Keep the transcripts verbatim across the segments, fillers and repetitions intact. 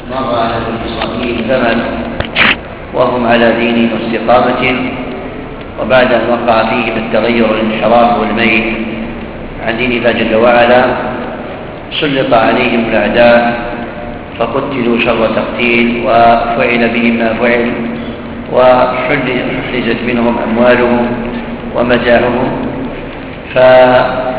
مر على بني إسرائيل زمن وهم على دين واستقامة، وبعد أن وقع فيهم التغير والانحراف والميل عن دين الله جل وعلا سلط عليهم الأعداء فقتلوا شر تقتيل، وفعل بهم ما فعل، وحجزت منهم أموالهم ومتاعهم. فدعا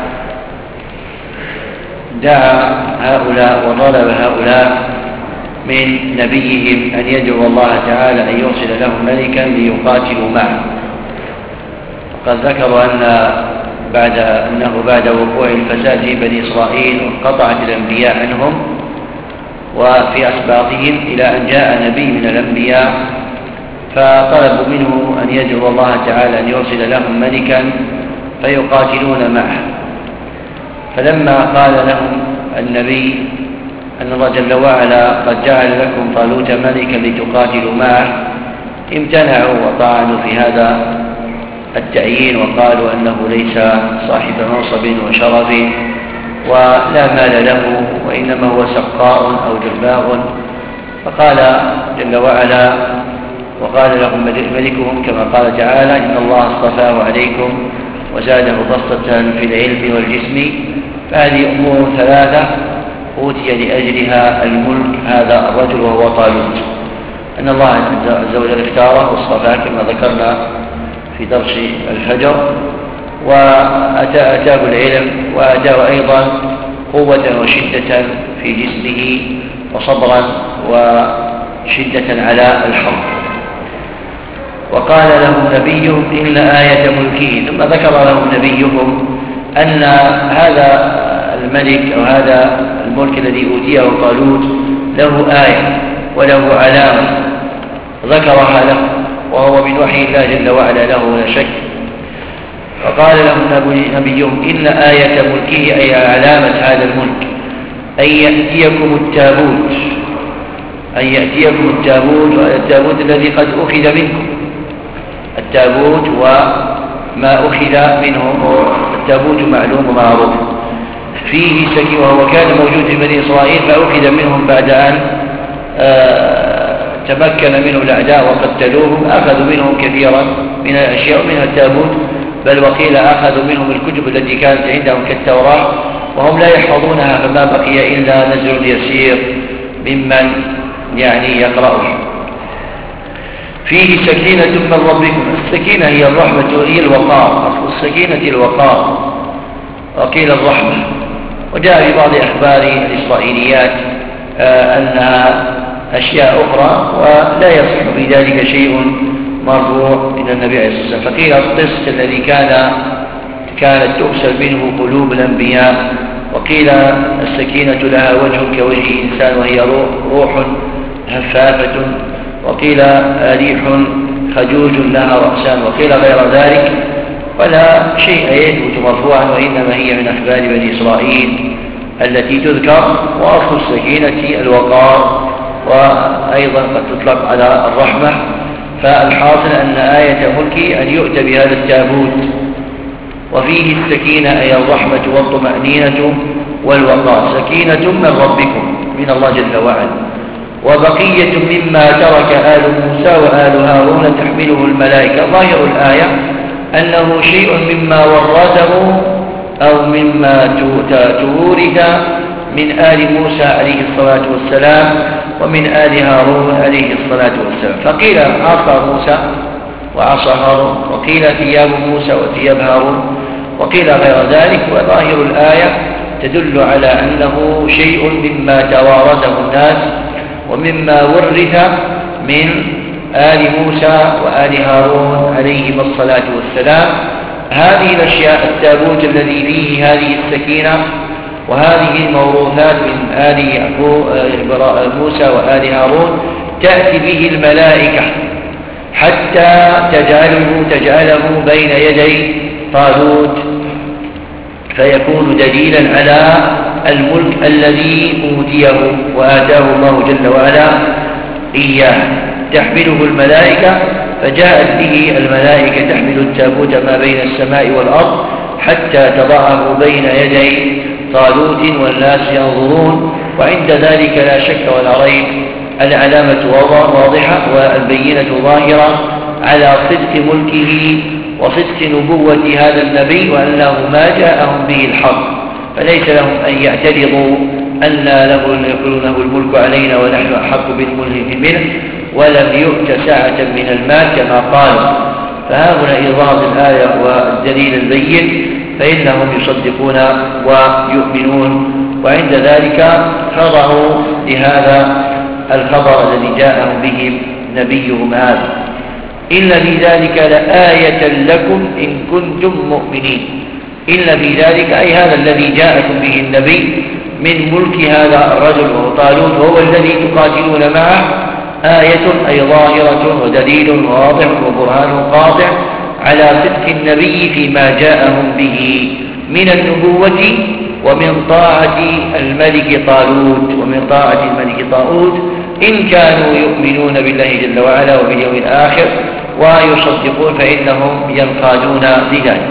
هؤلاء وطلب هؤلاء من نبيهم أن يدعو الله تعالى أن يرسل لهم ملكا ليقاتلوا معه. وقد ذكروا أن بعد أنه بعد وقوع الفساد في بني إسرائيل وانقطعت الأنبياء عنهم وفي أسباطهم إلى أن جاء نبي من الأنبياء، فطلبوا منه أن يدعو الله تعالى أن يرسل لهم ملكا فيقاتلون معه. فلما قال لهم النبي أن الله جل وعلا قد جعل لكم طالوت ملكا لتقاتلوا معه، امتنعوا وطعنوا في هذا التعيين وقالوا أنه ليس صاحب منصب وشرف ولا مال له، وإنما هو سقاء أو جباغ. فقال جل وعلا وقال لهم ملكهم كما قال تعالى: إن الله اصطفاه عليكم وزاده بسطة في العلم والجسم. فهذه أمور ثلاثة أوتي لأجلها الملك هذا الرجل وهو طالوت، أن الله عز وجل اختاره واصطفاه كما ذكرنا في درس الفجر، وأتاه العلم، وأتاه أيضا قوة وشدة في جسمه وصبرا وشدة على الحرب. وقال لهم نبيهم: إن آية ملكه. ثم ذكر لهم نبيهم أن هذا الملك أو هذا الملك الذي أوتيه طالوت له آية وله علامة ذكرها له، وهو من وحي الله جل وعلا له ولا شك. فقال لهم نبيهم: إن آية ملكه أي علامة هذا الملك أن يأتيكم التابوت، أن يأتيكم التابوت، التابوت الذي قد أخذ منكم. التابوت وما أخذ منهم، التابوت معلوم ومعروف، فيه سكين، وهو كان موجود في بني إسرائيل فأخذ منهم بعد أن آه تمكن منه الأعداء وقتلوهم. أخذوا منهم كثيرا من الأشياء منها التابوت، بل وقيل أخذوا منهم الكتب التي كانت عندهم كالتوراة وهم لا يحفظونها، فما بقي إلا نزل يسير ممن يعني يقرأها. فيه سكينة من ربكم. السكينة هي الرحمة، هي الوقار، أصل السكينة الوقار، وقيل الرحمة. وجاء في بعض أخبار الإسرائيليات آه أنها أشياء أخرى، ولا يصح في ذلك شيء مرفوع إلى النبي عليه الصلاة والسلام. فقيل القسط الذي كان كانت تغسل منه قلوب الأنبياء، وقيل السكينة لها وجه كوجه إنسان وهي روح, روح هفافة، وقيل ريح خجوج لها رأسان، وقيل غير ذلك، ولا شيء يثبت مرفوعا، وإنما هي من أخبار بني إسرائيل التي تذكر. وأصل السكينة الوقار، وأيضا قد تطلق على الرحمة. فالحاصل أن آية ملكه أن يؤتى بهذا التابوت، وفيه السكينة أي الرحمة والطمأنينة والوقار. سكينة من ربكم من الله جل وعلا، وبقية مما ترك آل موسى وآل هارون تحمله الملائكة. ظاهر الآية أنه شيء مما ورثه أو مما تورث من آل موسى عليه الصلاة والسلام ومن آل هارون عليه الصلاة والسلام. فقيل عصا موسى وعصا هارون، وقيل ثياب موسى وثياب هارون، وقيل غير ذلك. وظاهر الآية تدل على أنه شيء مما توارثه الناس ومما ورث من آل موسى وآل هارون عليهم الصلاة والسلام. هذه الأشياء، التابوت الذي فيه هذه السكينة وهذه الموروثات من آل موسى وآل هارون، تأتي به الملائكة حتى تجعله, تجعله بين يدي طالوت، فيكون دليلا على الملك الذي أوتيه وآتاه الله جل وعلا إياه. تحمله الملائكة، فجاءت به الملائكة تحمل التابوت ما بين السماء والأرض حتى تضعه بين يدي طالوت والناس ينظرون. وعند ذلك لا شك ولا ريب العلامة واضحة والبينة ظاهرة على صدق ملكه وصدق نبوة هذا النبي وأنه ما جاءهم به الحق، فليس لهم أن يعترضوا أن له يقولونه الملك علينا ونحن أحق بالملك منه، ولم يؤت ساعة من المال كما قالوا. فهؤلاء إظهار الآية والدليل البين فإنهم يصدقون ويؤمنون، وعند ذلك خضعوا لهذا الخبر الذي جاءهم به نبيهم هذا. إن في ذلك لآية لكم إن كنتم مؤمنين. إن في ذلك أي هذا الذي جاءكم به النبي من ملك هذا الرجل وهو طالوت وهو الذي تقاتلون معه آية أي ظاهرة ودليل واضح وبرهان قاطع على صدق النبي فيما جاءهم به من النبوة ومن طاعة الملك طالوت ومن طاعة الملك طالوت إن كانوا يؤمنون بالله جل وعلا وباليوم الآخر ويصدقون فإنهم ينقادون لذلك.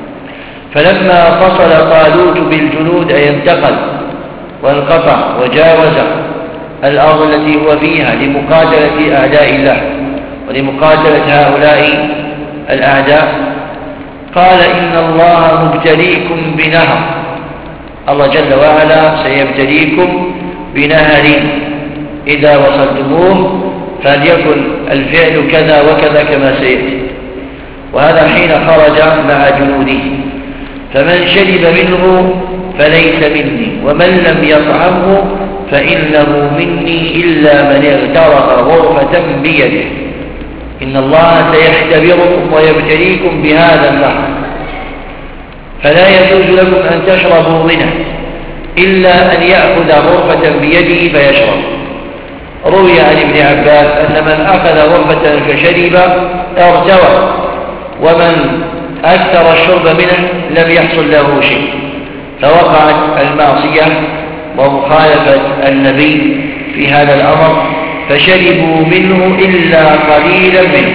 فلما فصل طالوت بالجنود أي انتقل وانقطع وجاوز الأرض التي هو فيها لمقاتلة أعداء الله ولمقاتلة هؤلاء الأعداء، قال إن الله مبتليكم بنهر. الله جل وعلا سيبتليكم بنهر إذا وصلتموه فليكن الفعل كذا وكذا كما سيأتي. وهذا حين خرج مع جنوده، فمن شرب منه فليس مني ومن لم يطعمه فإنه مني إلا من اغترف غرفة بيده. إن الله سيختبركم ويبتليكم بهذا النهر، فلا يجوز لكم أن تشربوا منه إلا أن يأخذ غرفة بيده فيشرب. روي عن ابن عباس أن من أخذ غرفة فشرب ارتوى، ومن أكثر الشرب منه لم يحصل له شيء، فوقعت المعصية ومخالفة النبي في هذا الأمر فشربوا منه إلا قليلا منه.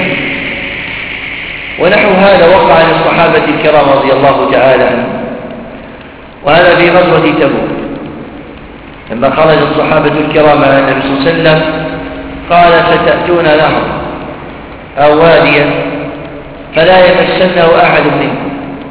ونحو هذا وقع للصحابة الكرام رضي الله تعالى عنهم، وهذا في غزوة تبوك لما خرج الصحابة الكرام على النبي صلى الله عليه وسلم قال ستأتون نهر أو واديا فلا يمسنه أحد منكم.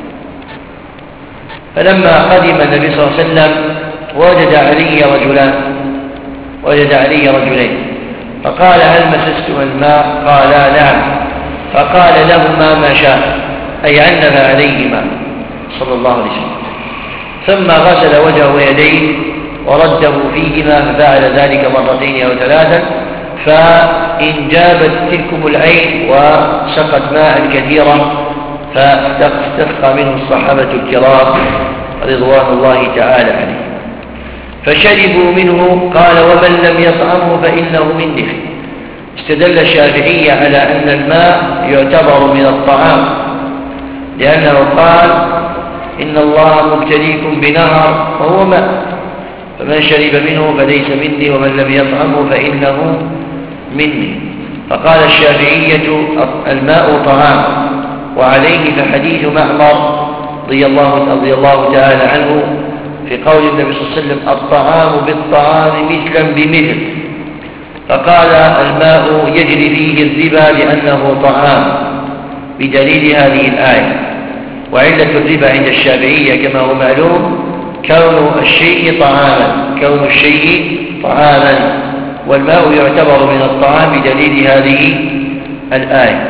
فلما قدم النبي صلى الله عليه وسلم وجد علي رجلان وجد علي رجلين فقال هل مسستم الماء؟ قالا نعم. فقال لهما ما شاء أي عنف عليهما صلى الله عليه وسلم، ثم غسل وجهه ويديه ورده فيهما ففعل ذلك مرتين أو ثلاثا، فإن جابت تلكم العين وسقت ماء كثيرا فاستسقى منه الصحابة الكرام رضوان الله تعالى عليهم فشربوا منه. قال ومن لم يطعمه فإنه مني. استدل الشافعية على أن الماء يعتبر من الطعام، لأنه قال إن الله مبتليكم بنهر وهو ماء، فمن شرب منه فليس مني ومن لم يطعمه فإنه مني. فقال الشافعية الماء طعام، وعليه فحديث معمر رضي الله, رضي الله تعالى عنه في قول النبي صلى الله عليه وسلم الطعام بالطعام مثلا بمثل، فقال الماء يجري فيه الربا لأنه طعام بدليل هذه الآية. وعلة الربا عند الشافعية كما هو معلوم كون الشيء طعاما كون الشيء طعاما والماء يعتبر من الطعام بدليل هذه الآية.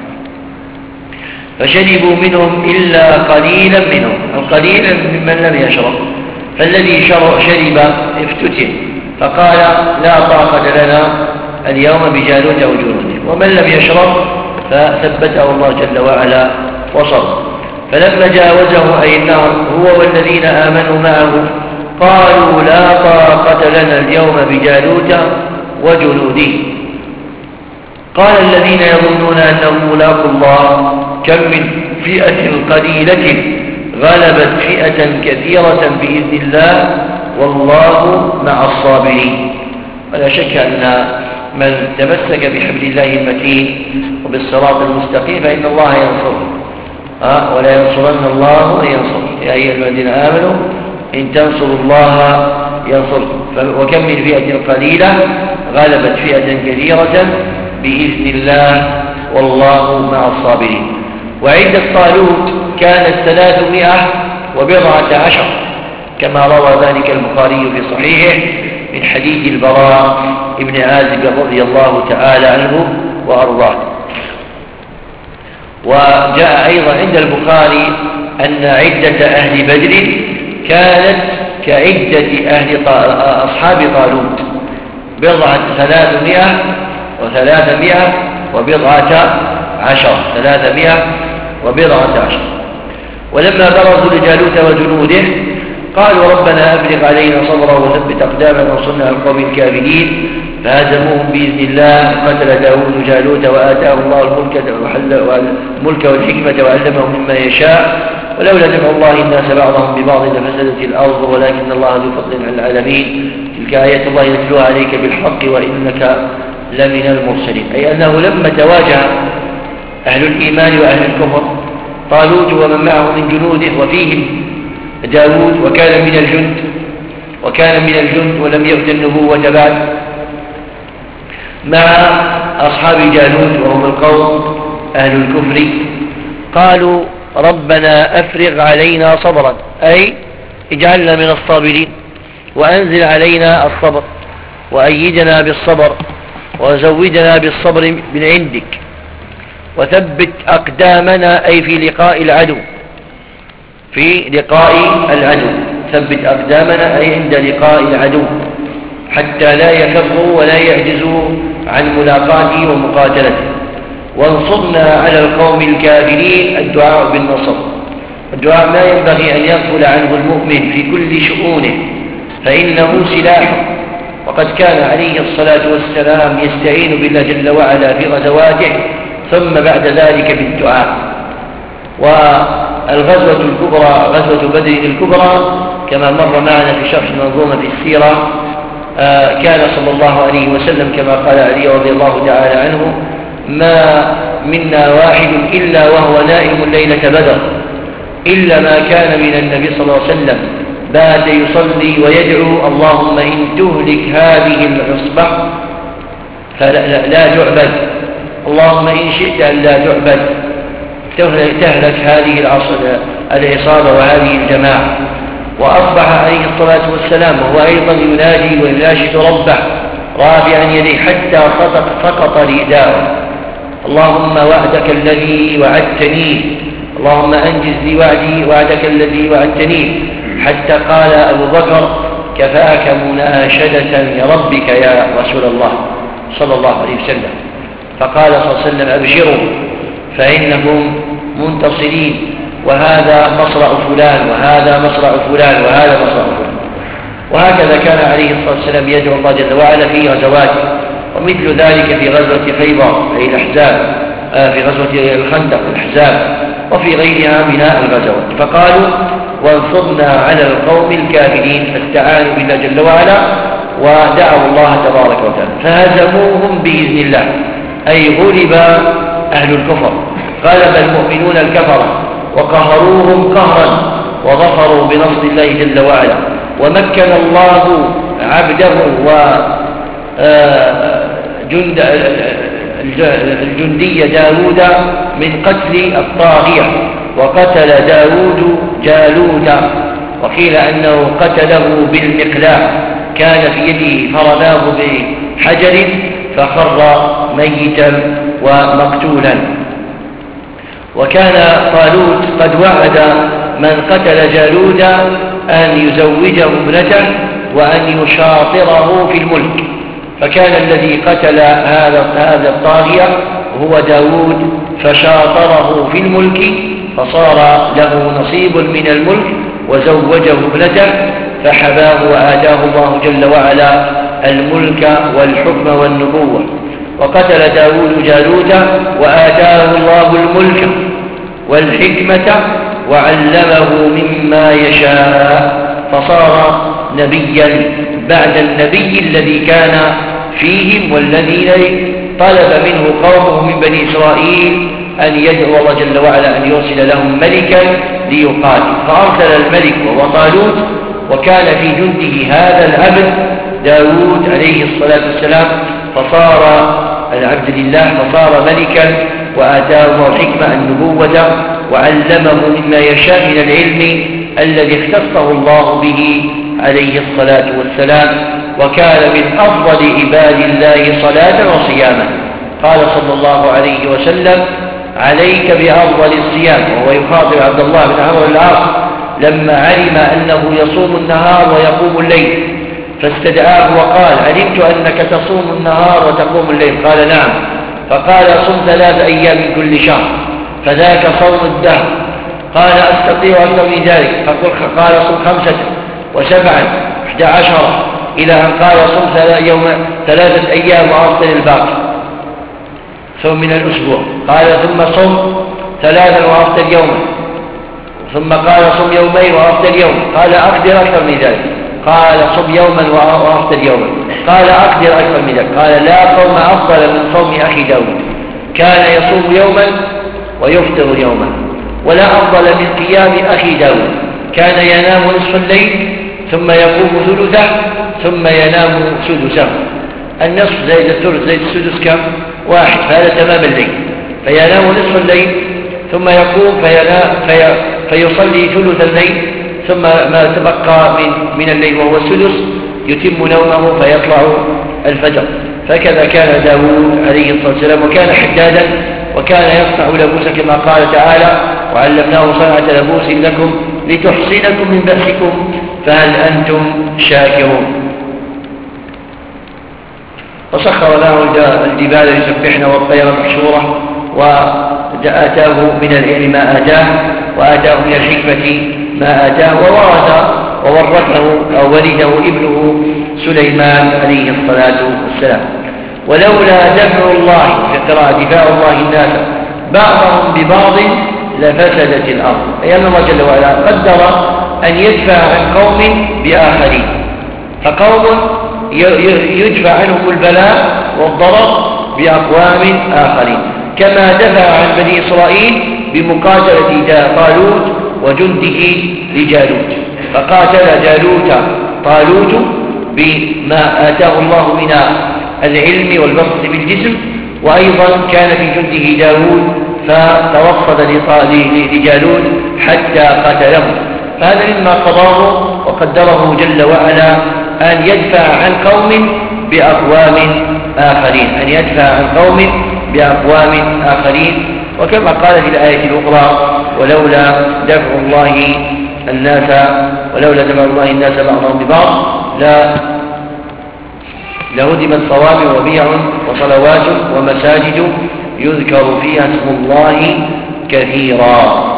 فشربوا منهم إلا قليلا منهم أو قليلا ممن لم يشرب، فالذي شرب افتتن فقال لا طاقة لنا اليوم بجالوت وجنوده، ومن لم يشرب فثبته الله جل وعلا وصبر. فلما جاوزه أي النهر هو والذين آمنوا معه قالوا لا طاقة لنا اليوم بجالوت وجنوده. قال الذين يظنون أنهم ملاقوا الله كم من فئة قليلة غلبت فئة كثيرة بإذن الله والله مع الصابرين. ولا شك أن من تمسك بحبل الله المتين وبالصراط المستقيم فإن الله ينصره، أه؟ ولا ينصرن الله وينصر. يا أيها الذين آمنوا إن تنصروا الله ينصركم. وكم من فئة قليلة غلبت فئة كثيرة بإذن الله والله مع الصابرين. وعدة طالوت كانت ثلاثمائة وبضعة عشر كما روى ذلك البخاري في صحيحه من حديث البراء ابن عازب رضي الله تعالى عنه وأرضاه. وجاء أيضا عند البخاري أن عدة أهل بدر كانت كعدة أهل أصحاب طالوت بضعة ثلاثمائة وثلاثمائة وبضعة عشر ثلاثمائة وبضعة عشر. ولما برزوا لجالوت وجنوده قالوا ربنا أفرغ علينا صبرا وثبت أقدامنا وانصرنا على القوم الكافرين فهزموهم بإذن الله. قتل داود جالوت وآتاه الله الملك والملك والحكمة وعلمه مما يشاء ولولا دفع الله الناس بعضهم ببعض لفسدت الأرض ولكن الله ذو فضل على العالمين. تلك آيات الله يتلوها عليك بالحق وإنك لمن المرسلين. أي أنه لما تواجه أهل الإيمان وأهل الكفر طالوت ومن معه من جنوده وفيهم داود وكان من الجند وكان من الجند ولم يؤت النبوة بعد مع أصحاب جالوت وهم القوم أهل الكفر قالوا ربنا أفرغ علينا صبرا أي اجعلنا من الصابرين وأنزل علينا الصبر وأيدنا بالصبر وزودنا بالصبر من عندك وثبت أقدامنا أي في لقاء العدو في لقاء العدو ثبت أقدامنا أي عند لقاء العدو حتى لا يكفروا ولا يعجزوا عن ملاقاته ومقاتلته وانصرنا على القوم الكافرين. الدعاء بالنصر الدعاء ما ينبغي أن يغفل عنه المؤمن في كل شؤونه فإنه سلاح. وقد كان عليه الصلاة والسلام يستعين بالله جل وعلا في غزواته ثم بعد ذلك بالدعاء. والغزوة الكبرى غزوة بدر الكبرى كما مر معنا في شرح منظومة في السيرة كان صلى الله عليه وسلم كما قال علي رضي الله تعالى عنه ما منا واحد إلا وهو نائم ليلة بدر إلا ما كان من النبي صلى الله عليه وسلم بات يصلي ويدعو اللهم إن تهلك هذه العصبة فلا لا تعبد اللهم إن شئت أن لا تعبد تهلك هذه العصابة وهذه الجماعة. وأصبح عليه الصلاة والسلام وهو أيضا ينادي ويناشد ربه رافعا يديه حتى سقط رداءه اللهم وعدك الذي وعدتني اللهم أنجز لي وعدي وعدك الذي وعدتني حتى قال أبو بكر كفاك مناشدة لربك يا رسول الله صلى الله عليه وسلم. فقال صلى الله عليه وسلم أبشروا فإنكم منتصرين وهذا مصرع فلان وهذا مصرع فلان وهذا مصرع فلان. وهكذا كان عليه الصلاة والسلام يدعو الله جل وعلا في غزواته ومثل ذلك في غزوة خيبر أي الأحزاب في غزوة الخندق الأحزاب وفي غيرها من الغزوات. فقالوا وانصرنا على القوم الكافرين فاستعانوا بالله جل وعلا ودعوا الله تبارك وتعالى فهزموهم بإذن الله أي غلب أهل الكفر غلب المؤمنون الكفرة وقهروهم قهرا وظفروا بنصر الله جل وعلا. ومكن الله عبده وجند الجندي داود من قتل الطاغية وقتل داود جالوت وقيل أنه قتله بالمقلاع كان في يده فرماه بحجر فخر ميتا ومقتولا. وكان طالوت قد وعد من قتل جالوت أن يزوجه ابنته وأن يشاطره في الملك فكان الذي قتل هذا هذا الطاغية هو داود فشاطره في الملك فصار له نصيب من الملك وزوجه ابنته فحباه وآتاه الله جل وعلا الملك والحكم والنبوة. وقتل داود جالوت وآتاه الله الملك والحكمة وعلمه مما يشاء فصار نبيا بعد النبي الذي كان فيهم والذين طلب منه قومه من بني إسرائيل أن يدعو الله جل وعلا أن يرسل لهم ملكا ليقاتل فأرسل الملك وهو طالوت وكان في جنده هذا العبد داود عليه الصلاة والسلام فصار العبد لله، فصار ملكا، وآتاه الله الحكمة النبوة، وعلمه مما يشاء من العلم الذي اختصه الله به عليه الصلاة والسلام، وكان من أفضل عباد الله صلاة وصياما. قال صلى الله عليه وسلم: عليك بأفضل الصيام، وهو يخاطب عبد الله بن عمرو بن العاص لما علم أنه يصوم النهار ويقوم الليل، فاستدعاه وقال: علمت أنك تصوم النهار وتقوم الليل. قال: نعم. فقال: صم ثلاث أيام من كل شهر، فذاك صوم الدهر. قال: أستطيع أكثر من ذلك. قال: صم خمسة وسبعا احدى عشر، إلى أن قال: صم ثلاثة أيام وأفطر الباقي ثم من الأسبوع. قال: ثم صم ثلاثا وأفطر يوما، ثم قال: صم يومين وأفطر يوم. قال: أقدر أكثر من ذلك. قال: صم يوما وأفطر يوما. قال: أقدر أكثر من ذلك. قال: لا صوم أفضل من صوم أخي داود، كان يصوم يوما ويفطر يوما، ولا أفضل من قيام أخي داود، كان ينام نصف الليل ثم يقوم ثلثه ثم ينام سدسه. النصف زائد الثلث زائد السدس كم؟ واحد، فهذا تمام الليل. فينام نصف الليل ثم يقوم فينام في فيصلي ثلث الليل، ثم ما تبقى من من الليل وهو السدس يتم نومه فيطلع الفجر. فكذا كان داود عليه الصلاة والسلام، وكان حدادا، وكان يصنع لبوسا كما قال تعالى: وعلمناه صنعة لبوس لكم لتحصنكم من بأسكم فهل أنتم شاكرون. وسخر له الجبال يسبحن والطير محشورة، وآتاه من العلم ما آتاه، وآتاه من الحكمة ما آتاه، وورث وورثه أو ولده ابنه سليمان عليه الصلاة والسلام. ولولا دفع الله، في قراءة دفاع الله الناس بعضهم ببعض لفسدت الأرض، أي أن الله جل وعلا قدر أن يدفع عن قوم بآخرين، فقوم يدفع عنهم البلاء والضرر بأقوام آخرين، كما دفع عن بني إسرائيل بمقاتلة طالوت وجنده لجالوت، فقاتل جالوت طالوت بما آتاه الله من العلم والبسط بالجسم، وأيضا كان في جنده داود فتوصل لجالوت حتى قتله. فهذا مما قضاه وقدره جل وعلا أن يدفع عن قوم بأقوام آخرين، أن يدفع عن قوم بأقوام آخرين. وكما قال في الآية الأخرى: ولولا دفع الله الناس ولولا دفع الله الناس بعضهم ببعض لا لهدمت صوامع وبيع وصلوات ومساجد يذكر فيها اسم الله كثيرا.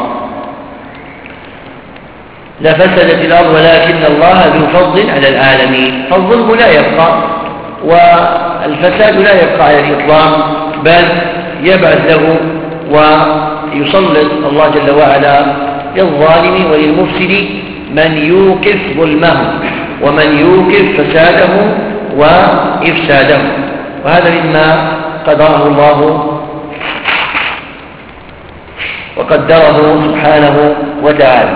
لفسدت الأرض ولكن الله ذو فضل على العالمين. فالظلم لا يبقى والفساد لا يبقى على الإطلاق، بل يبعث له ويسلط الله جل وعلا للظالم وللمفسد من يوقف ظلمه ومن يوقف فساده وإفساده. وهذا مما قدره الله وقدره سبحانه وتعالى.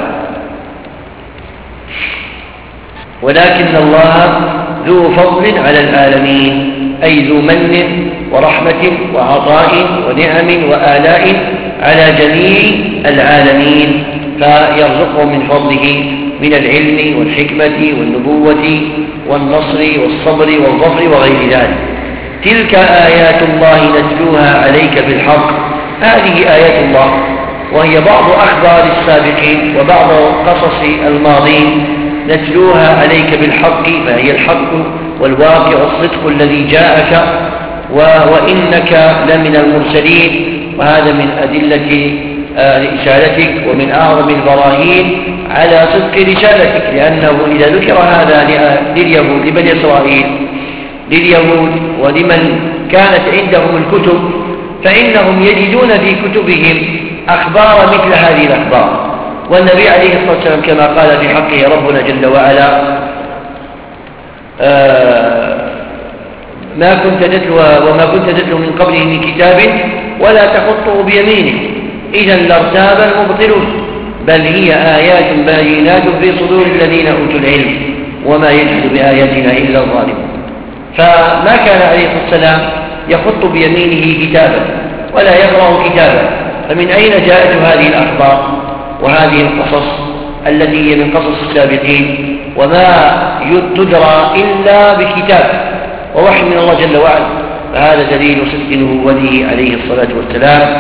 ولكن الله ذو فضل على العالمين، أي ذو من ورحمة وعطاء ونعم وآلاء على جميع العالمين، فيرزقهم من فضله من العلم والحكمة والنبوة والنصر والصبر والظفر وغير ذلك. تلك آيات الله نتلوها عليك بالحق. هذه آيات الله، وهي بعض أخبار السابقين وبعض قصص الماضين، نتلوها عليك بالحق، فهي الحق والواقع الصدق الذي جاءك، وإنك لمن المرسلين. وهذا من أدلة رسالتك ومن أعظم البراهين على صدق رسالتك، لأنه إذا ذكر هذا لليهود لبني إسرائيل لليهود ولمن كانت عندهم الكتب، فإنهم يجدون في كتبهم أخبار مثل هذه الأخبار. والنبي عليه الصلاة والسلام كما قال في حقه ربنا جل وعلا: آه ما كنت تتلو وما كنت تتلو من قبله من كتاب ولا تخطه بيمينه إذا لارتاب المبطلون، بل هي آيات بينات في صدور الذين أوتوا العلم. وما يجحد بآياتنا إلا الظالمون. فما كان عليه الصلاة والسلام يخط بيمينه كتابا ولا يقرأ كتابا، فمن أين جاءت هذه الأخبار وهذه القصص التي هي من قصص السابقين وما تدرى إلا بكتاب ووحي من الله جل وعلا؟ فهذا دليل صدق نبوته عليه الصلاة والسلام،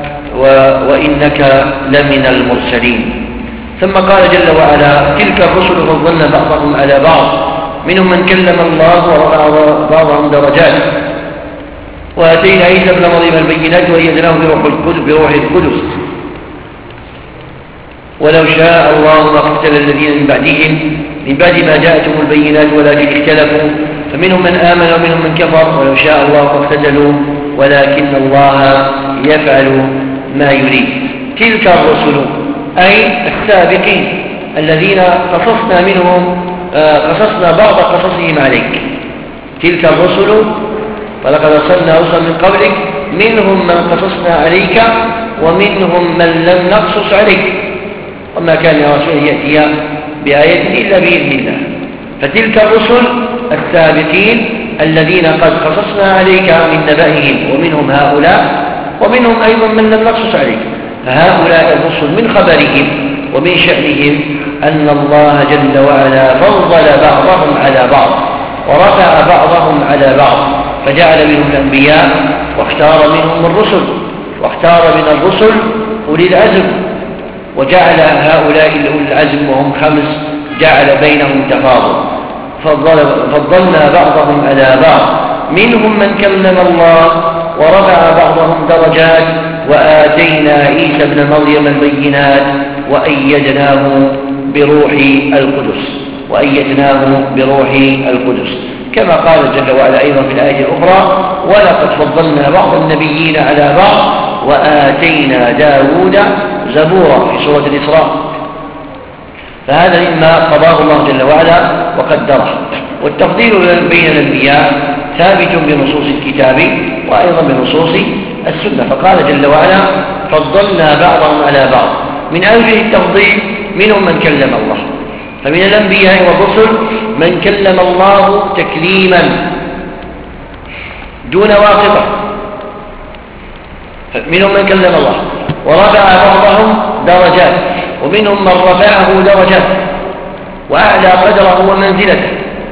وإنك لمن المرسلين. ثم قال جل وعلا: تلك الرسل فضلنا بعضهم على بعض منهم من كلم الله ورفع بعضهم درجات وآتينا عيسى ابن مريم البينات وأيدناه بروح القدس بروح القدس ولو شاء الله ما اقتتل الذين من بعدهم من بعد ما جاءتهم البينات ولكن اختلفوا فمنهم من آمن ومنهم من كفر ولو شاء الله ما اقتتلوا ولكن الله يفعل ما يريد. تلك الرسل أي السابقين الذين قصصنا منهم قصصنا بعض قصصهم عليك. تلك الرسل ولقد أرسلنا رسلا من قبلك منهم من قصصنا عليك ومنهم من لم نقصص عليك وما كان رسول يأتي بآية إلا بإذن الله. فتلك الرسل السابقين الذين قد قصصنا عليك من نبأهم ومنهم هؤلاء ومنهم أيضا من لم نقصص عليك. فهؤلاء الرسل من خبرهم ومن شأنهم أن الله جل وعلا فضل بعضهم على بعض ورفع بعضهم على بعض، فجعل منهم الأنبياء واختار منهم الرسل، واختار من الرسل أولي العزم، وجعل هؤلاء أولي العزم وهم خمس جعل بينهم تفاضل، فضلنا بعضهم على بعض منهم من كلم الله ورفع بعضهم درجات وآتينا عيسى ابن مريم البينات وأيدناه بروح القدس وأيدناه بروح القدس كما قال جل وعلا أيضا في الآية الأخرى: ولقد فضلنا بعض النبيين على بعض وآتينا داود زبورا في سورة الإسراء. فهذا مما قضاه الله جل وعلا وقدره. والتفضيل بين الأنبياء ثابت بنصوص الكتاب وأيضا بنصوص السنة، فقال جل وعلا: فضلنا بعضهم على بعض. من أوجه التفضيل منهم من كلم الله، فمن الأنبياء والرسل من كلم الله تكليما دون واسطة، منهم من كلم الله ورفع بعضهم درجات ومنهم من رفعه درجات وأعلى قدره ومنزلته،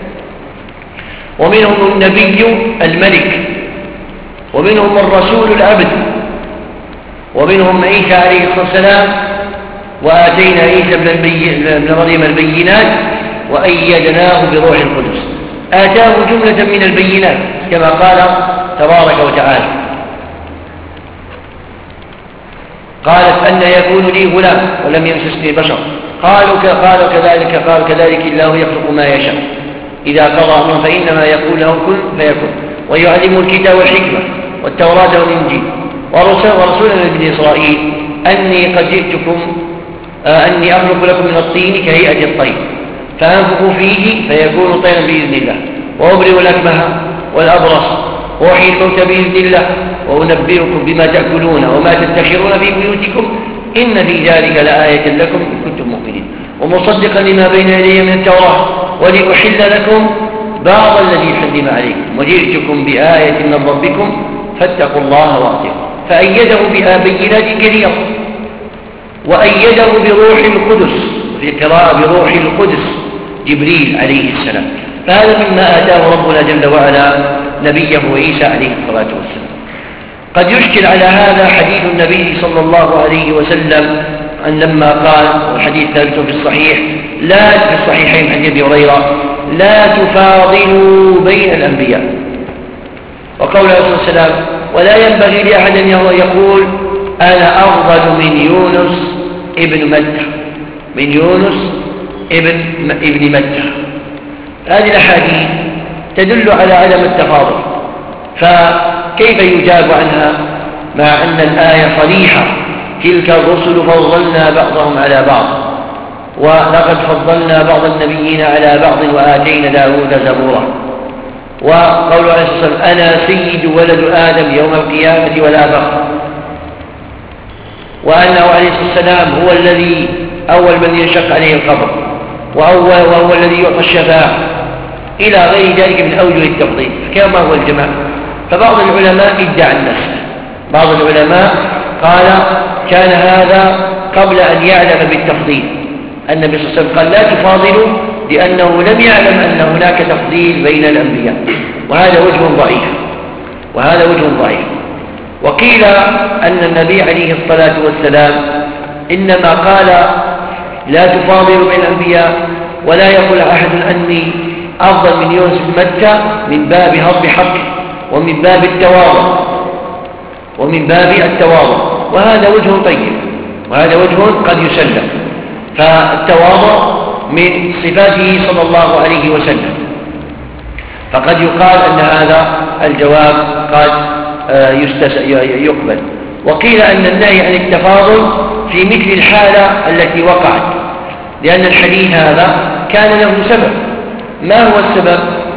ومنهم النبي الملك، ومنهم الرسول العبد، ومنهم عيسى عليه الصلاة والسلام وآتينا عيسى ابن مريم البينات وأيدناه بروح القدس. آتاه جملة من البينات كما قال تبارك وتعالى: قالت أن يكون لي غلام ولم يمسسني بشر قالوا قالوا كذلك قال كذلك الله يخلق ما يشاء إذا قضى أمرا فإنما يقول له كن فيكون ويعلم الكتاب والحكمة والتوراة والإنجيل ورسولا لبني إسرائيل أني قد جئتكم آه أني أخلق لكم من الطين كهيئة الطير فأنفخ فيه فيكون طيرا بإذن الله وأبرئ الأكمه والأبرص وأحيي الموتى بإذن الله وأنبئكم بما تأكلون وما تدخرون في بيوتكم إن في ذلك لآية لكم إن كنتم مؤمنين ومصدقا لما بين يدي من التوراة ولأحل لكم بعض الذي حرم عليكم وجئتكم بآية من ربكم فاتقوا الله وأطيعوا. فأيده بآيات كثيرة وأيده بروح القدس في قراءة بروح القدس جبريل عليه السلام. فهذا مما آتاه ربنا جل وعلا نبيه عيسى عليه الصلاة والسلام. قد يشكل على هذا حديث النبي صلى الله عليه وسلم أن لما قال والحديث ثابت في الصحيح لا في الصحيحين عن أبي هريرة لا تفاضلوا بين الأنبياء، وقول عليه الصلاة والسلام ولا ينبغي لأحد أن يقول أنا أفضل من يونس ابن متى من يونس ابن ابن متى. هذه الأحاديث تدل على عدم التفاضل، فكيف يجاب عنها مع أن الآية صريحة تلك الرسل فضلنا بعضهم على بعض ولقد فضلنا بعض النبيين على بعض وآتينا داود زبورا، وقول عليه الصلاة والسلام أنا سيد ولد آدم يوم القيامة ولا فخر، وأنه عليه الصلاة والسلام هو الذي أول من ينشق عليه القبر، وهو, وهو الذي يعطى الشفاعة إلى غير ذلك من أوجه التفضيل. كما هو الجماع. فبعض العلماء ادعى النسخ، بعض العلماء قال كان هذا قبل أن يعلم بالتفضيل. النبي صلى الله عليه وسلم قال لا تفاضلوا لأنه لم يعلم أن هناك تفضيل بين الأنبياء، وهذا وجه ضعيف، وهذا وجه ضعيف. وقيل أن النبي عليه الصلاة والسلام إنما قال لا تفاضلوا بين الأنبياء ولا يقول أحد أني أفضل من يونس بن متى من باب هضم حقه ومن باب التواضع ومن باب التواضع وهذا وجه طيب، وهذا وجه قد يسلم. فالتواضع من صفاته صلى الله عليه وسلم، فقد يقال أن هذا الجواب قد يقبل. وقيل أن النهي عن التفاضل في مثل الحالة التي وقعت، لأن الحديث هذا كان له سبب. ما هو السبب؟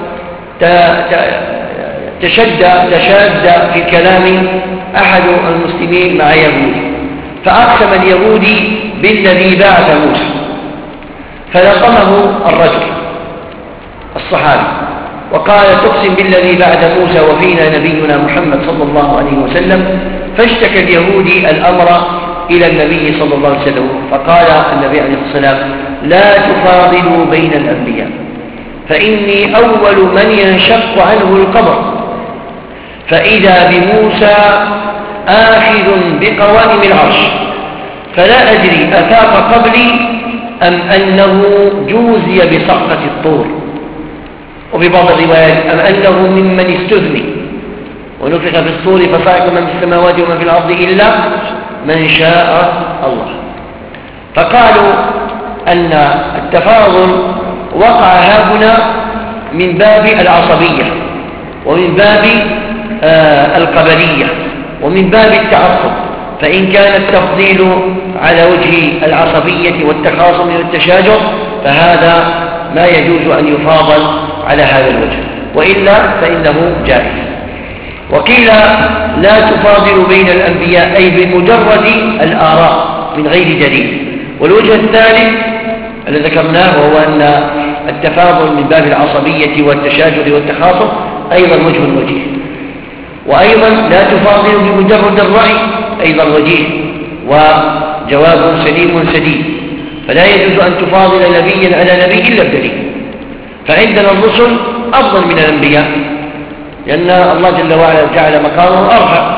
تشد تشاد في الكلام أحد المسلمين مع يهودي، فأقسم اليهودي بالذي بعث موسى، فلقمه الرجل الصحابي وقال تقسم بالذي بعث موسى وفينا نبينا محمد صلى الله عليه وسلم. فاشتكى اليهودي الأمر إلى النبي صلى الله عليه وسلم، فقال النبي عليه الصلاة والسلام لا تفاضلوا بين الأنبياء فإني أول من ينشق عنه القبر، فإذا بموسى آخذ بقوائم العرش، فلا أدري أفاق قبلي أم أنه جوزي بصعقة الطور، وفي بعض الروايات أم أنه ممن استثني ونفخ في الصور فصعق من في السماوات ومن في الأرض إلا من شاء الله. فقالوا أن التفاضل وقع هنا من باب العصبية ومن باب آه القبلية ومن باب التعصب، فإن كان التفضيل على وجه العصبية والتخاصم والتشاجر فهذا ما يجوز أن يفاضل على هذا الوجه، وإلا فإنه جائز. وقيل لا تفاضل بين الأنبياء أي بمجرد الآراء من غير دليل. والوجه الثالث الذي ذكرناه وهو أن التفاضل من باب العصبية والتشاجر والتخاصم أيضا وجه وجيه. وأيضا لا تفاضل بمجرد الرأي أيضا وجيه، وجواب سليم سديد. فلا يجوز أن تفاضل نبيا على نبي إلا بدليل. فعندنا الرسل أفضل من الأنبياء، لأن الله جل وعلا جعل مقامهم أرفع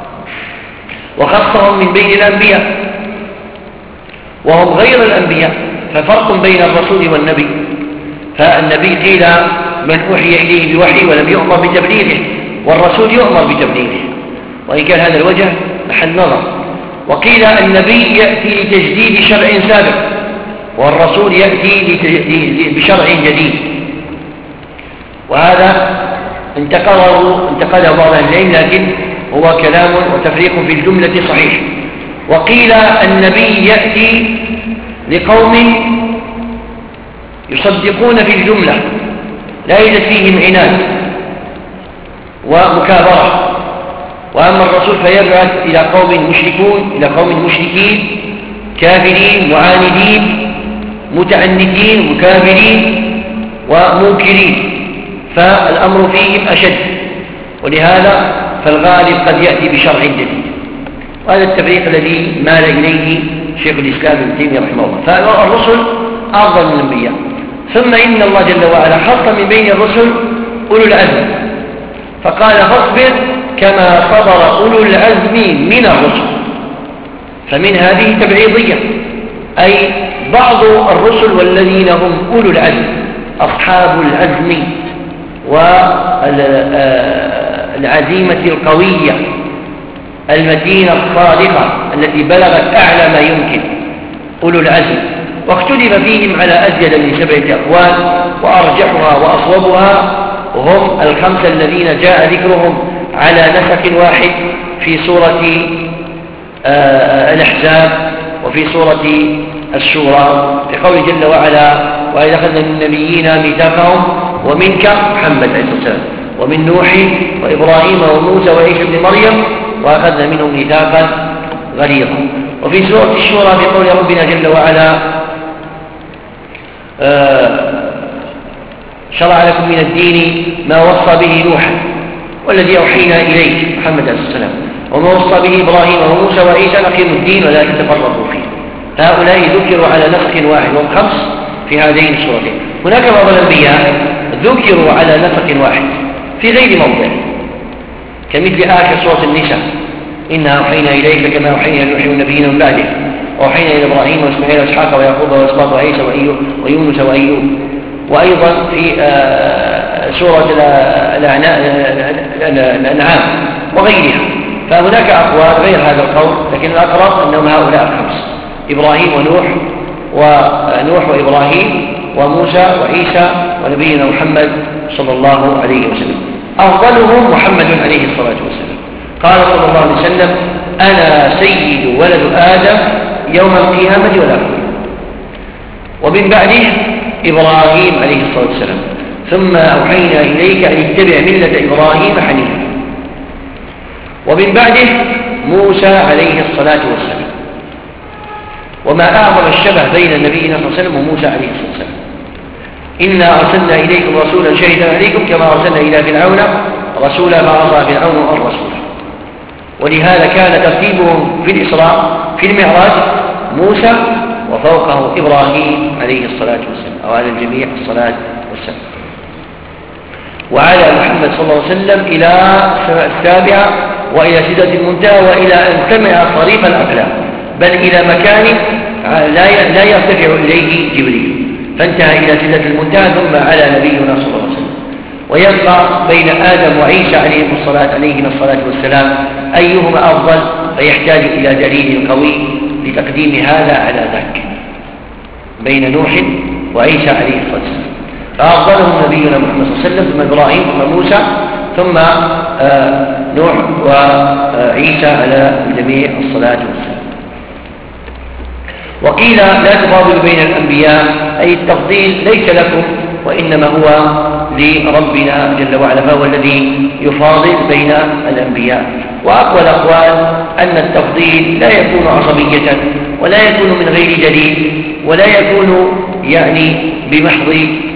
وخصهم من بين الأنبياء وهم غير الأنبياء، ففرق بين الرسول والنبي. فالنبي قيل من أوحي إليه بوحي ولم يؤمر بتبليغه، والرسول يؤمر بتبليغه، وإن كان هذا الوجه محل نظر. وقيل النبي يأتي لتجديد شرع سابق، والرسول يأتي بشرع جديد، وهذا انتقله انتقله بعض العلم، لكن هو كلام وتفريق في الجملة صحيح. وقيل النبي يأتي لقوم يصدقون في الجملة لا يوجد فيهم عناد ومكابرة، وأما الرسول فيبعث إلى قوم مشركون إلى قوم مشركين كافرين معاندين متعنتين مكابرين ومنكرين، فالأمر فيهم أشد، ولهذا فالغالب قد يأتي بشرع جديد. وهذا التفريق الذي مال إليه شيخ الإسلام ابن تيمية رحمه الله. فالرسل أفضل من الأنبياء. ثم إن الله جل وعلا خص من بين الرسل أولو العزم، فقال فاصبر كما صبر أولو العزم من الرسل. فمن هذه تبعيضية، أي بعض الرسل والذين هم أولو العزم أصحاب العزم والعزيمة القوية المتينة الصادقة التي بلغت أعلى ما يمكن، أولو العزم. واختلف فيهم على أزيد من سبعة أقوال، وأرجحها وأصوبها هم الخمسة الذين جاء ذكرهم على نسق واحد في سورة الأحزاب وفي سورة الشورى، في قوله جل وعلا وإذا أخذنا من النبيين ميثاقهم ومنك محمد عليه الصلاة والسلام ومن نوح وإبراهيم وموسى وعيسى ابن مريم وأخذنا منهم ميثاقا غليظا. وفي سورة الشورى في قول ربنا جل وعلا شرع لكم من الدين ما وصى به نوحا والذي أوحينا إليك محمد عليه السلام وما وصى به إبراهيم وموسى وعيسى أقيموا الدين ولا تتفرقوا فيه. هؤلاء ذكروا على نسق واحد وهم خمس في هذين السورتين. هناك بعض الأنبياء ذكروا على نسق واحد في غير موضع كمثل آخر سورة النساء إنا أوحينا إليك كما أوحينا إلى نوح والنبيين من بعده وأوحينا إلى إبراهيم وإسماعيل وإسحاق ويعقوب وإسباط وعيسى ويونس وأيوب. وأيضا في سورة الأنعام وغيرها. فهناك أقوال غير هذا القول لكن الأقرب أنهم هؤلاء الخمس إبراهيم ونوح ونوح وإبراهيم وموسى وعيسى ونبينا محمد صلى الله عليه وسلم. أفضلهم محمد عليه الصلاة والسلام. قال صلى الله عليه وسلم أنا سيد ولد آدم يوم القيامة والآخرة. ومن بعده إبراهيم عليه الصلاة والسلام ثم أوحينا إليك أن اتبع ملة إبراهيم حنيفا. ومن بعده موسى عليه الصلاة والسلام. وما أعظم الشبه بين النبي صلى الله عليه وسلم وموسى عليه الصلاة والسلام. إنا أرسلنا إليكم رسولا شهيدا عليكم كما أرسلنا إلى فرعون رسولا فعصى فرعون الرسول. ولهذا كان ترتيبهم في الإسراء في المعراج موسى وفوقه إبراهيم عليه الصلاة والسلام أو على الجميع الصلاة والسلام. وعلى محمد صلى الله عليه وسلم إلى السابعة وإلى سدرة المنتهى وإلى أن سمع صريف الأقلام بل إلى مكان لا يرتفع إليه جبريل فانتهى إلى سدرة المنتهى ثم على نبينا صلى الله عليه وسلم. ويبقى بين آدم وعيسى عليهم الصلاة عليهما الصلاة والسلام أيهما أفضل فيحتاج إلى دليل قوي لتقديم هذا على ذاك بين نوح وعيسى عليه الصلاة والسلام. فأفضلهم نبينا محمد صلى الله عليه وسلم ثم إبراهيم ثم موسى ثم آه نوح وعيسى على الجميع الصلاة والسلام. وقيل لا تفاضل بين الأنبياء أي التفضيل ليس لكم وإنما هو لربنا جل وعلا فهو الذي يفاضل بين الأنبياء. وأقوى الأقوال أن التفضيل لا يكون عصبية ولا يكون من غير دليل ولا يكون يعني بمحض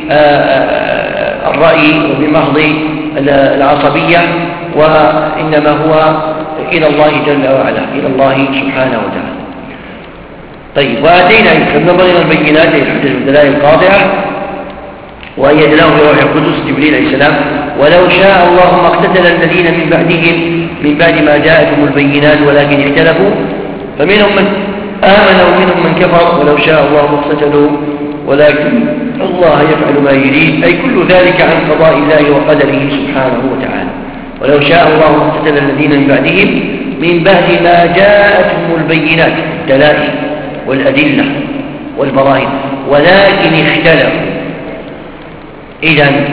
الرأي وبمحض العصبية وإنما هو إلى الله جل وعلا إلى الله سبحانه وتعالى. طيب وآتينا عيسى ابن مريم البينات الحجج والدلائل القاطعة وأيدناه بروح القدس جبريل عليه السلام ولو شاء الله ما اقتتل الذين من بعدهم من بعد ما جاءتهم البينات ولكن اختلفوا فمنهم من آمن ومنهم من كفر ولو شاء الله ما اقتتلوا ولكن الله يفعل ما يريد أي كل ذلك عن قضاء الله وقدره سبحانه وتعالى. ولو شاء الله ما اقتتل الذين من بعدهم من بعد ما جاءتهم البينات الدلائل والأدلة والبراهين ولكن اختلفوا. إذن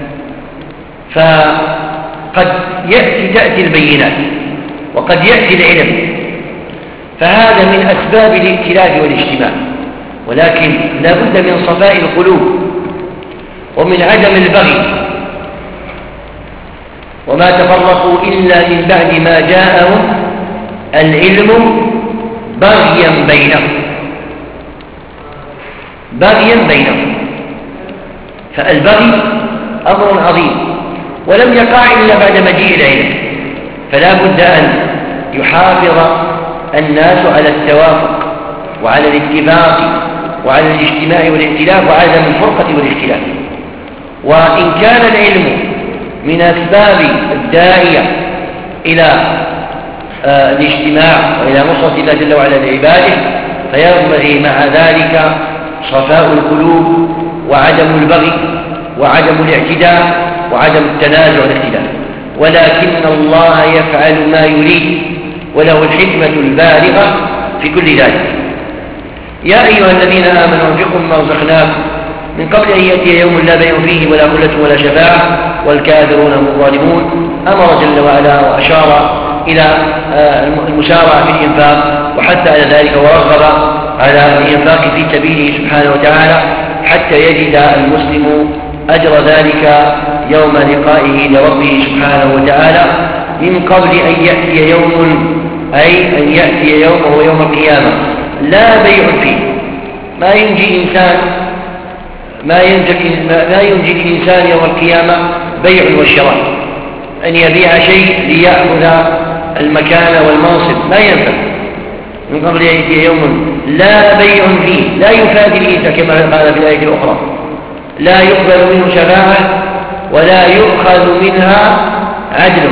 فقد يأتي تأتي البينات وقد يأتي العلم فهذا من أسباب الائتلاف والاجتماع ولكن لا بد من صفاء القلوب ومن عدم البغي. وما تفرقوا إلا من بعد ما جاءهم العلم بغيا بينهم بغيا بينهم فالبغي أمر عظيم ولم يقع إلا بعد مجيء العلم فلا بد أن يحافظ الناس على التوافق وعلى الاتفاق وعلى الاجتماع والائتلاف وعدم الفرقة والاختلاف. وإن كان العلم من أسباب الداعية إلى آه الاجتماع وإلى نصرة الله جل وعلا لعباده فينبغي مع ذلك صفاء القلوب وعدم البغي وعدم الاعتداء وعدم التنازع والاختلاف. ولكن الله يفعل ما يريد وله الحكمة البالغة في كل ذلك. يا أيها الذين آمنوا انفقوا مما رزقناكم من قبل أن يأتي يوم لا بيع فيه ولا خلة ولا شفاعة والكافرون هم الظالمون. أمر جل وعلا وأشار إلى المسارعة في الإنفاق وحتى على ذلك ورغب على الإنفاق في سبيله سبحانه وتعالى حتى يجد المسلم أجر ذلك يوم لقائه لربه سبحانه وتعالى من قبل أن يأتي يوم أي أن يأتي يوم وهو يوم القيامة لا بيع فيه. ما ينجي إنسان ما ينجي ما ينجي الإنسان يوم القيامة بيع وشراء، أن يبيع شيء ليأخذ المكان والمنصب لا ينفع. من قبل يأتي يوم لا بيع فيه لا يفادي الإنسان كما قال في الآية الأخرى لا يقبل منه شفاعة ولا يؤخذ منها عدل،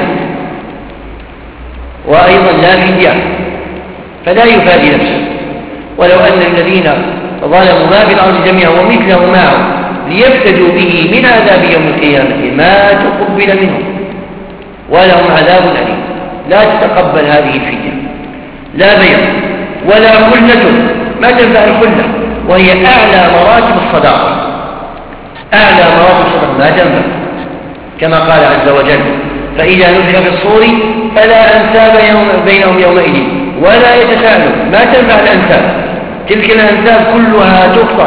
وأيضا لا فدية، فلا يفادي نفسه. ولو أن الذين ظلموا ما في الأرض جميعا ومثله معه ليفتدوا به من عذاب يوم القيامة ما تقبل منهم ولهم عذاب أليم. لا تتقبل هذه الفدية، لا بيع ولا خلة، ما تنفع الخلة وهي أعلى مراتب الصداقة، أعلى مراتب الصداقة ما تنفع، كما قال عز وجل فإذا نفخ في الصور فلا أنساب يوم بينهم يومئذ ولا يتساءلون. ما تنفع الأنساب، تلك الأنساب كلها تقطع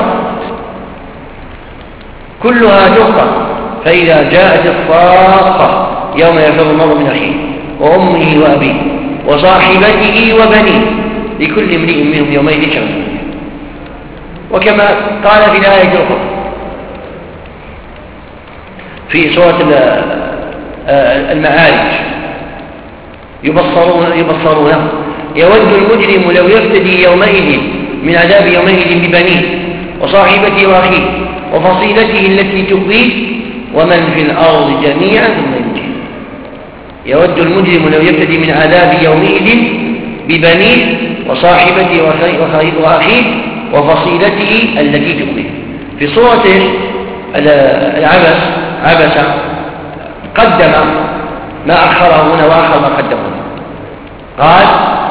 كلها تقطع. فإذا جاءت الصاخة يوم يفر المرء من أخيه وأمه وأبيه وصاحبته وبنيه لكل امرئ منهم يومئذ شأن. وكما قال في الآية الأخرى في سورة المعارج يبصرون يبصرونه يود المجرم لو يفتدي يومئذ من عذاب يومئذ ببنيه وصاحبته وأخيه وفصيلته التي تؤويه ومن في الأرض جميعا ثم ينجيه. يود المجرم لو يفتدي من عذاب يومئذ ببنيه وصاحبته وأخيه وفصيلته التي تؤويه. في سورة العبس عبس قدم ما أخره هنا وأخر ما قدمه. قال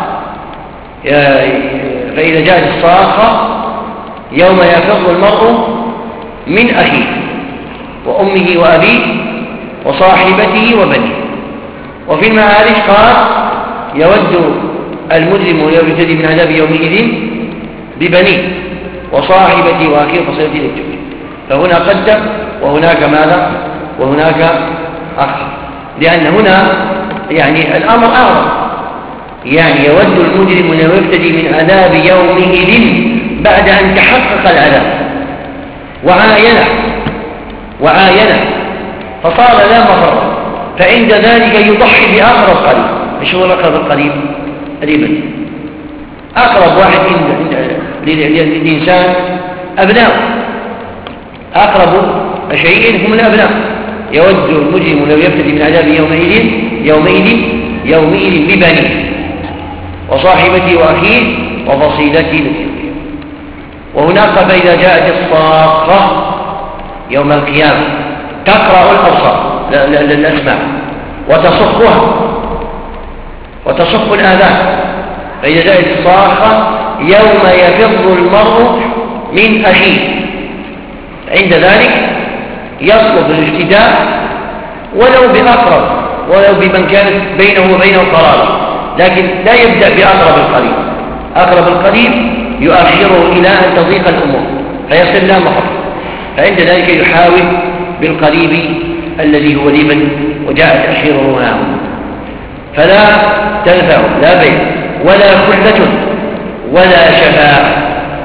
فإذا جاءت الصاخة يوم يفر المرء من أخيه وأمه وأبيه وصاحبته وبنيه. وفي المعارج قال يود المجرم لو يفتدي من عذاب يومئذ ببنيه وصاحبته وأخيه وفصيلته التي تؤويه. فهنا قدم وهناك ماذا وهناك أخر، لأن هنا يعني الأمر أعظم، يعني يود المجرم لو يفتدي من عذاب يومئذ بعد أن تحقق العذاب وعاينه وعاينه فصار لا مفر، فعند ذلك يضحي بأقرب قريب. ايش هو الأقرب القريب؟ الابن. أقرب واحد للإنسان أبناء، أقرب شيء هم الأبناء. يود المجرم لو يفتدي من عذاب يومئذ يومئذ يومئذ ببنيه وصاحبته وأخيه وفصيلته التي. وهناك فإذا جاءت الصاخة يوم القيامة تقرأ الأبصار الأسماع وتصخها وتصخ الآذان. فإذا جاءت الصاخة يوم يفر المرء من أخيه، عند ذلك يطلب الافتداء ولو بأقرب ولو بمن كانت بينه وبينه قرابة، لكن لا يبدأ بأقرب القريب. أقرب القريب يؤخره إلى أن تضيق الأمور فيصل لا مفر، فعند ذلك يحاول بالقريب الذي هو الابن وجاء تأخيره معه. فلا تنفع لا بيع ولا خلة ولا شفاعة.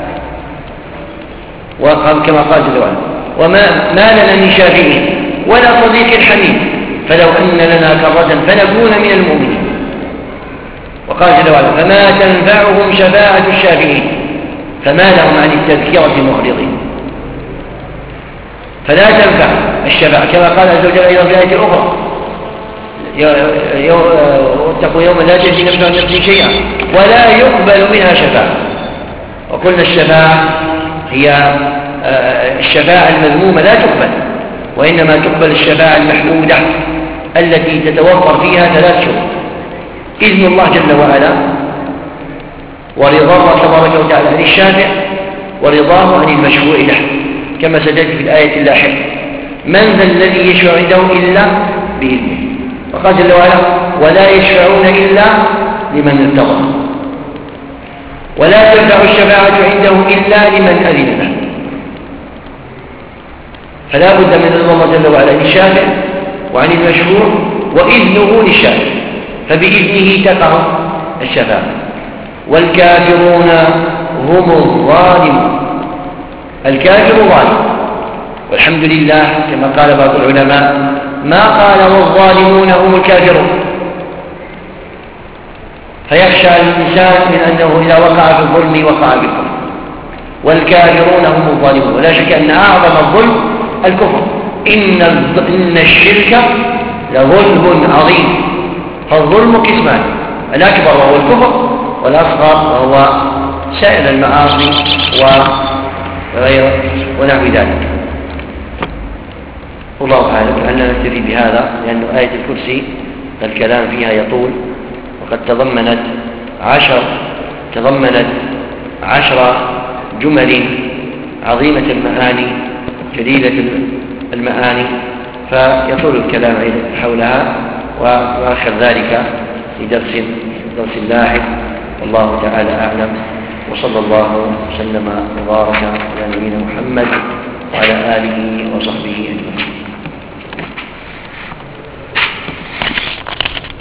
وكما قال جل وعلا وما ما لنا من شافعين ولا صديق حميد فلو أن لنا كرة فنكون من المؤمنين. وقال جل وعلا فما تنفعهم شفاعة الشافعين فما لهم عن التذكرة معرضين. فلا تنفع الشفاعة كما قال عز وجل أيضا في الآية الأخرى واتقوا يوما لا تجزي نفس عن نفس شيئا ولا يقبل منها شفاعة. وقلنا الشفاعة هي الشفاعة المذمومة لا تقبل، وإنما تقبل الشفاعة المحمودة التي تتوفر فيها ثلاث شروط: إذن الله جل وعلا ورضا الله تبارك وتعالى عن الشافع ورضاه عن المشفوع له، كما سجدت في الآية اللاحقة من ذا الذي يشفع عنده إلا بإذنه. وقال جل وعلا ولا يشفعون إلا لمن ارتضى ولا تنفع الشفاعة عنده إلا لمن أذن له. فلا بد من رضا الله جل وعلا للشافع وعن المشفوع وإذنه للشافع، فبإذنه تقع الشفاعة. والكافرون هم الظالمون. الكافر ظالم والحمد لله كما قال بعض العلماء ما قال والظالمون هم الكافرون، فيخشى الإنسان من أنه إذا وقع في الظلم وقع في الكفر، والكافرون هم الظالمون. ولا شك أن أعظم الظلم الكفر، إن إن الشرك لظلم عظيم. فالظلم قسمان، الأكبر وهو الكفر، والأصغر وهو سائر المعاصي وغير ونحو ذلك. والله أعلم. لعلنا نكتفي بهذا لأن آية الكرسي الكلام فيها يطول، وقد تضمنت عشر تضمنت عشر جمل عظيمة المعاني جليلة المعاني، فيطول الكلام حولها، وآخر ذلك في درس درس لاحق. والله تعالى أعلم، وصلى الله وسلم وبارك على نبينا محمد وعلى آله وصحبه أجمعين.